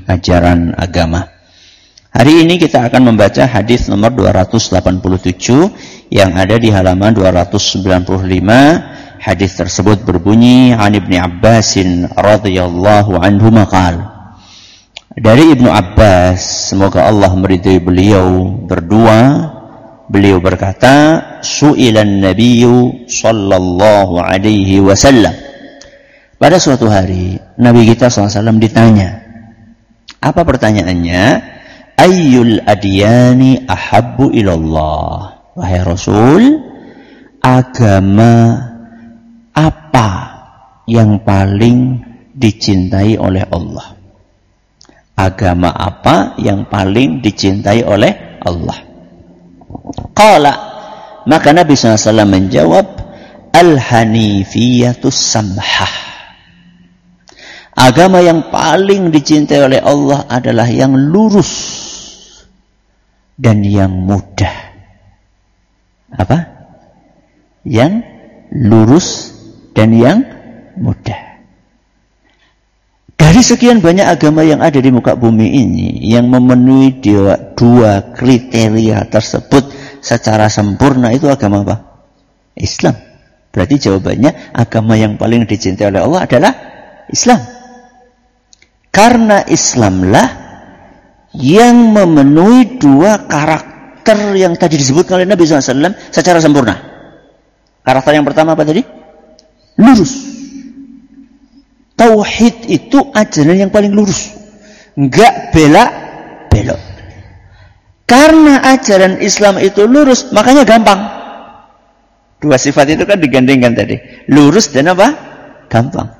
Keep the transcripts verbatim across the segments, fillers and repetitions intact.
ajaran agama. Hari ini kita akan membaca hadis nomor dua ratus delapan puluh tujuh yang ada di halaman dua ratus sembilan puluh lima. Hadis tersebut berbunyi, An Ibnu Abbasin radhiyallahu anhu maqal. Dari Ibnu Abbas, semoga Allah meridai beliau berdua, beliau berkata, Su'ilan Nabiyyu sallallahu alaihi wasallam. Pada suatu hari, Nabi kita shallallahu alaihi wasallam ditanya. Apa pertanyaannya? Ayyul adyani ahabbu ilallah. Wahai Rasul, agama apa yang paling dicintai oleh Allah? Agama apa yang paling dicintai oleh Allah? Qala, maka Nabi shallallahu alaihi wasallam menjawab, Al-Hanifiyatus Samhah. Agama yang paling dicintai oleh Allah adalah yang lurus dan yang mudah. Apa? Yang lurus dan yang mudah. Dari sekian banyak agama yang ada di muka bumi ini, yang memenuhi dua, dua kriteria tersebut secara sempurna, itu agama apa? Islam. Berarti jawabannya, agama yang paling dicintai oleh Allah adalah Islam. Karena Islamlah yang memenuhi dua karakter yang tadi disebutkan oleh Nabi shallallahu alaihi wasallam secara sempurna. Karakter yang pertama apa tadi? Lurus. Tauhid itu ajaran yang paling lurus. Enggak belak-belok. Karena ajaran Islam itu lurus, makanya gampang. Dua sifat itu kan digandingkan tadi. Lurus dan apa? Gampang.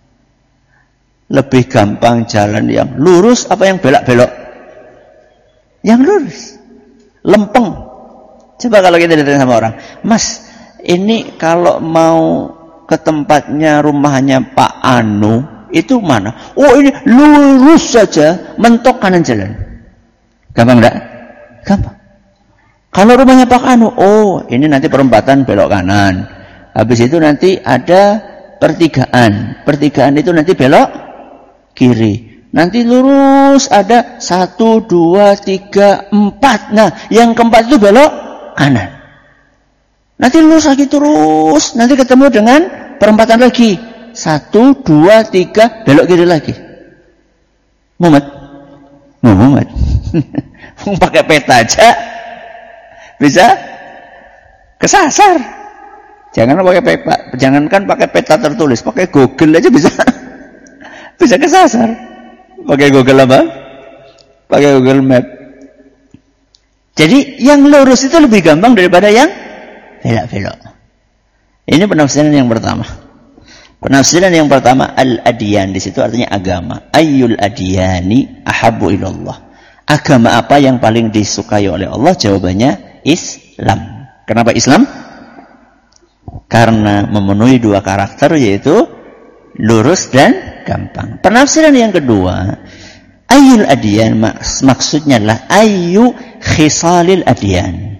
Lebih gampang jalan yang lurus apa yang belak-belok? Yang lurus. Lempeng. Coba kalau kita ditanya sama orang, Mas, ini kalau mau ke tempatnya rumahnya Pak Anu, itu mana? Oh, ini lurus saja, mentok kanan jalan. Gampang enggak? Gampang. Kalau rumahnya Pak Anu, oh, ini nanti perempatan belok kanan. Habis itu nanti ada pertigaan. Pertigaan itu nanti belok kiri. Nanti lurus ada satu, dua, tiga, empat. Nah, yang keempat itu belok kanan. Nanti lurus lagi terus. Nanti ketemu dengan perempatan lagi. Satu, dua, tiga, belok kiri lagi. Mumet. Mumet. Pakai peta aja bisa kesasar. Jangan pakai peta. Jangankan pakai peta tertulis. Pakai Google aja bisa. Bisa kesasar. Pakai Google apa? Pakai Google Map. Jadi yang lurus itu lebih gampang daripada yang belok-belok. Ini penafsiran yang pertama. Penafsiran yang pertama, al-adyan, di situ artinya agama. Ayyul adyani ahabbu ilallah. Agama apa yang paling disukai oleh Allah? Jawabannya Islam. Kenapa Islam? Karena memenuhi dua karakter, yaitu lurus dan gampang. Penafsiran yang kedua, ayyul adyan, maks- maksudnya adalah ayyu khisalil adyan.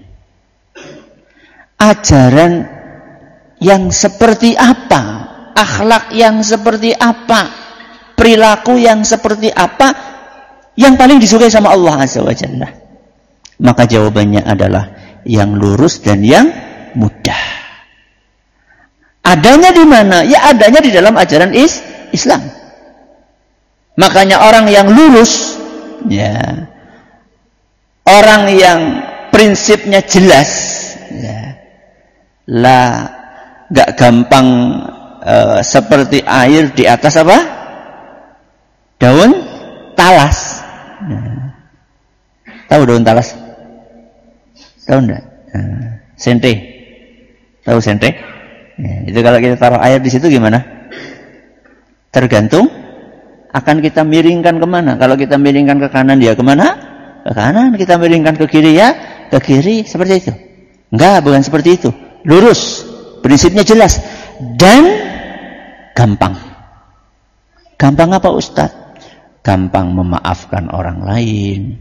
Ajaran yang seperti apa, akhlak yang seperti apa, perilaku yang seperti apa yang paling disukai sama Allah Azza wa Jalla? Maka jawabannya adalah yang lurus dan yang mudah. Adanya di mana? Ya adanya di dalam ajaran is Islam. Makanya orang yang lurus, ya, orang yang prinsipnya jelas, ya, lah gak gampang uh, seperti air di atas apa? Daun talas. Nah, tahu daun talas? Tahu enggak? Nah, sente. Tahu sente? Ya, itu kalau kita taruh air di situ gimana? Tergantung akan kita miringkan kemana. Kalau kita miringkan ke kanan, dia kemana? Ke kanan. Kita miringkan ke kiri, ya ke kiri. Seperti itu. Enggak, bukan seperti itu. Lurus. Prinsipnya jelas. Dan gampang. Gampang apa Ustaz? Gampang memaafkan orang lain.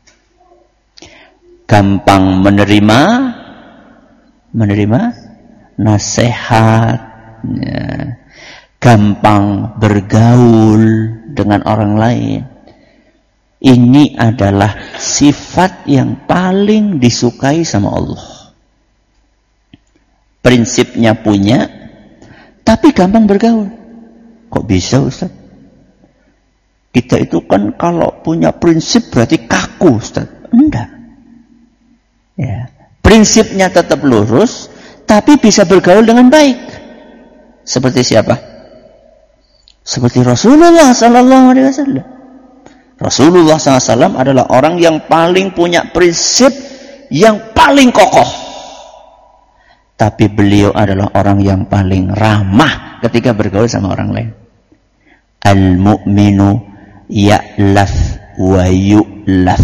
Gampang menerima. Menerima nasihat. Ya. Gampang bergaul dengan orang lain. Ini adalah sifat yang paling disukai sama Allah. Prinsipnya punya, tapi gampang bergaul. Kok bisa, Ustaz? Kita itu kan kalau punya prinsip berarti kaku, Ustaz. Enggak. Ya. Prinsipnya tetap lurus, tapi bisa bergaul dengan baik. Seperti siapa? Seperti Rasulullah sallallahu alaihi wasallam. Rasulullah sallallahu alaihi wasallam adalah orang yang paling punya prinsip yang paling kokoh. Tapi beliau adalah orang yang paling ramah ketika bergaul sama orang lain. Al-mu'minu ya'laf wa yu'laf.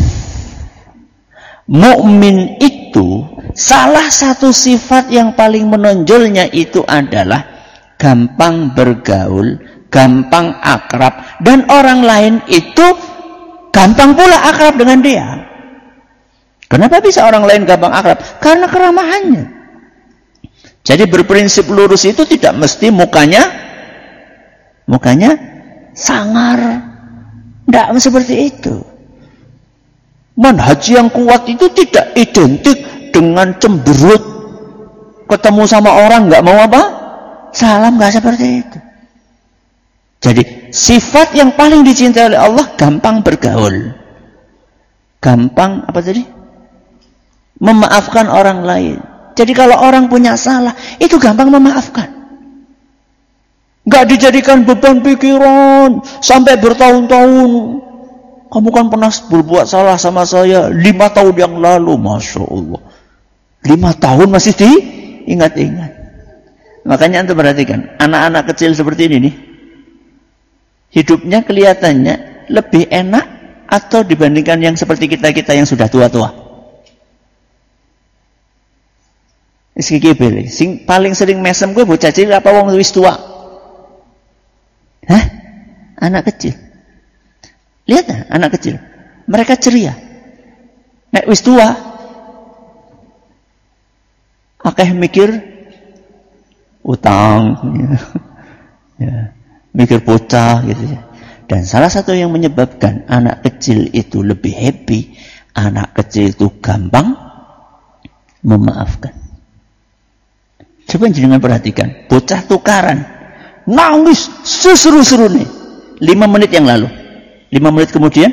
Mukmin itu salah satu sifat yang paling menonjolnya itu adalah gampang bergaul, gampang akrab, dan orang lain itu gampang pula akrab dengan dia. Kenapa bisa orang lain gampang akrab? Karena keramahannya. Jadi berprinsip lurus itu tidak mesti mukanya mukanya sangar. Tidak seperti itu. Manhaj yang kuat itu tidak identik dengan cemberut. Ketemu sama orang nggak mau apa? Salam, nggak seperti itu. Jadi sifat yang paling dicintai oleh Allah gampang bergaul. Gampang apa tadi? Memaafkan orang lain. Jadi kalau orang punya salah, itu gampang memaafkan. Nggak dijadikan beban pikiran sampai bertahun-tahun. Kamu kan pernah berbuat salah sama saya lima tahun yang lalu, masya Allah. Lima tahun masih diingat-ingat. Makanya anda perhatikan, anak-anak kecil seperti ini nih, hidupnya kelihatannya lebih enak atau dibandingkan yang seperti kita-kita yang sudah tua-tua. Iki pilih, sing paling sering mesem gue bocah cilik apa wong wis tua? Hah? Anak kecil. Lihat nah, anak kecil. Mereka ceria. Nek wis tua, akeh mikir utang, ya, mikir bocah gitu ya. Dan salah satu yang menyebabkan anak kecil itu lebih happy, anak kecil itu gampang memaafkan. Coba jangan perhatikan, bocah tukaran, nangis seseru-seru nih, lima menit yang lalu, lima menit kemudian,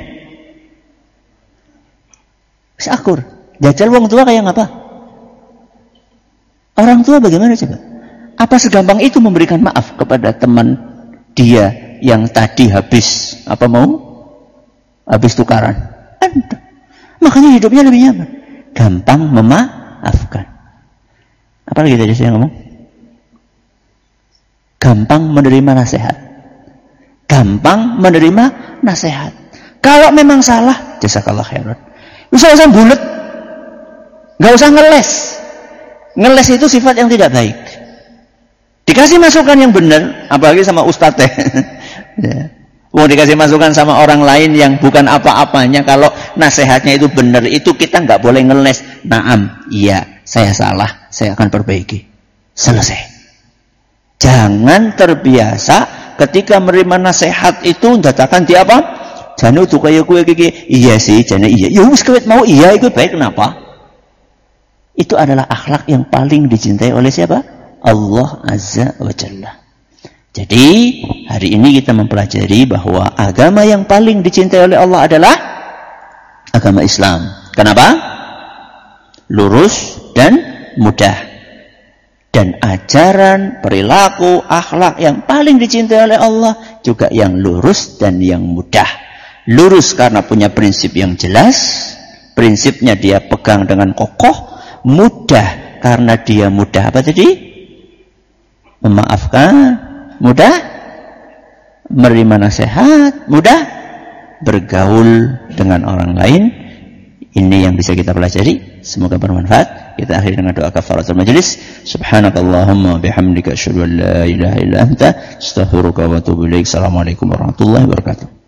bisa akur. Jajal wong tua kayak apa? Orang tua bagaimana coba? Apa segampang itu memberikan maaf kepada teman dia yang tadi habis apa mau? Habis tukaran. Anda. Makanya hidupnya lebih nyaman. Gampang memaafkan. Apa lagi tadi saya ngomong? Gampang menerima nasihat. Gampang menerima nasihat. Kalau memang salah, jazakallah khairan. Usah usah bulet. Enggak usah ngeles. Ngeles itu sifat yang tidak baik. Dikasih masukan yang benar, apalagi sama ustadz teh. Ya. Mau dikasih masukan sama orang lain yang bukan apa-apanya, kalau nasihatnya itu benar, itu kita nggak boleh ngeles. Naam, iya, saya salah, saya akan perbaiki. Selesai. Jangan terbiasa ketika menerima nasihat itu datakan di apa? Janu tuh kayak gue kayak iya sih, jane iya. Ya wis kewet mau iya, itu baik kenapa? Itu adalah akhlak yang paling dicintai oleh siapa? Allah Azza wa Jalla. Jadi hari ini kita mempelajari bahwa agama yang paling dicintai oleh Allah adalah agama Islam. Kenapa? Lurus dan mudah. Dan ajaran, perilaku, akhlak yang paling dicintai oleh Allah juga yang lurus dan yang mudah. Lurus karena punya prinsip yang jelas, prinsipnya dia pegang dengan kokoh. Mudah karena dia mudah apa tadi? Memaafkan, mudah menerima nasihat, mudah bergaul dengan orang lain. Ini yang bisa kita pelajari. Semoga bermanfaat. Kita akhiri dengan doa kafaratul majelis. Subhanakallahumma bihamdika asyhadu an la ilaha illa anta astaghfiruka wa atubu ilaik. Assalamualaikum warahmatullahi wabarakatuh.